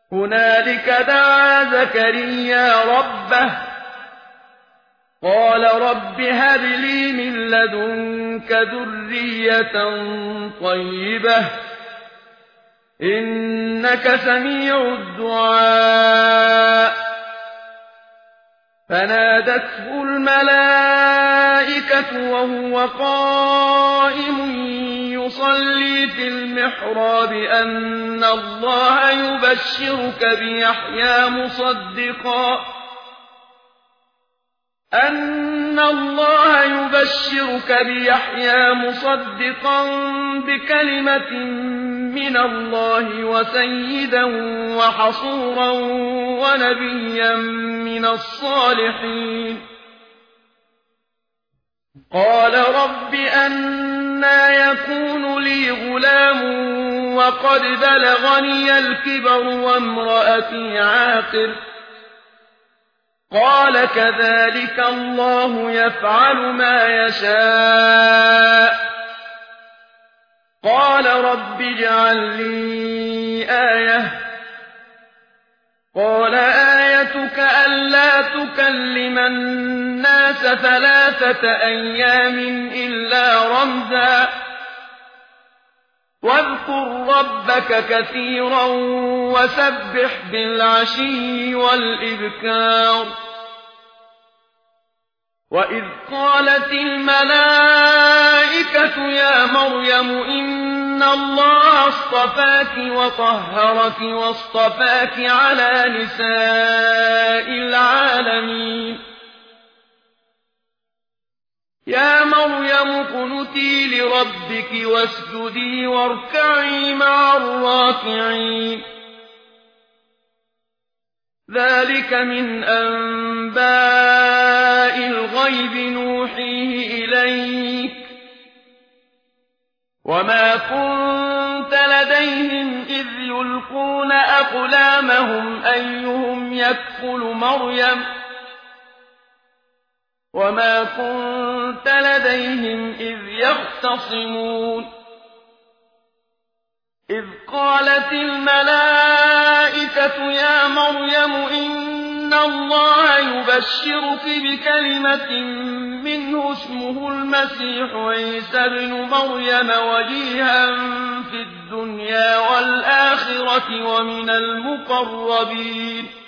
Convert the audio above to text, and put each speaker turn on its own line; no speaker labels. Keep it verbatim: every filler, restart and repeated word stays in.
هنالك دعا زكريا ربه قال رب هب لي من لدنك ذرية طيبة إنك سميع الدعاء فنادته الملائكة وهو قائم يصلي في المحراب أن الله يبشرك بيحيى مصدقا أن الله يبشرك بيحيى مصدقا بكلمة من الله وسيدا وحصورا ونبيا من الصالحين قال رب أنى يكون لي غلام وقد بلغني الكبر وامرأتي عاقر قال كذلك الله يفعل ما يشاء قال رب اجعل لي آية قال آيتك ألا تكلم الناس ثلاثة أيام إلا رمزا واذكر ربك كثيرا وسبح بالعشي والإبكار وإذ قالت الملائكة يا مريم إن الله اصطفاك وطهرك واصطفاك على نساء العالمين يا مريم اقنتي لربك واسجدي واركعي مع الراكعين ذلك من أنباء الغيب نوحيه إليك وما كنت لديهم إذ يلقون أقلامهم أيهم يكفل مريم وما كنت لديهم إذ يختصمون إذ قالت الملائكة يا مريم إن الله يبشرك بكلمة منه اسمه المسيح عيسى ابن مريم وجيها في الدنيا والآخرة ومن المقربين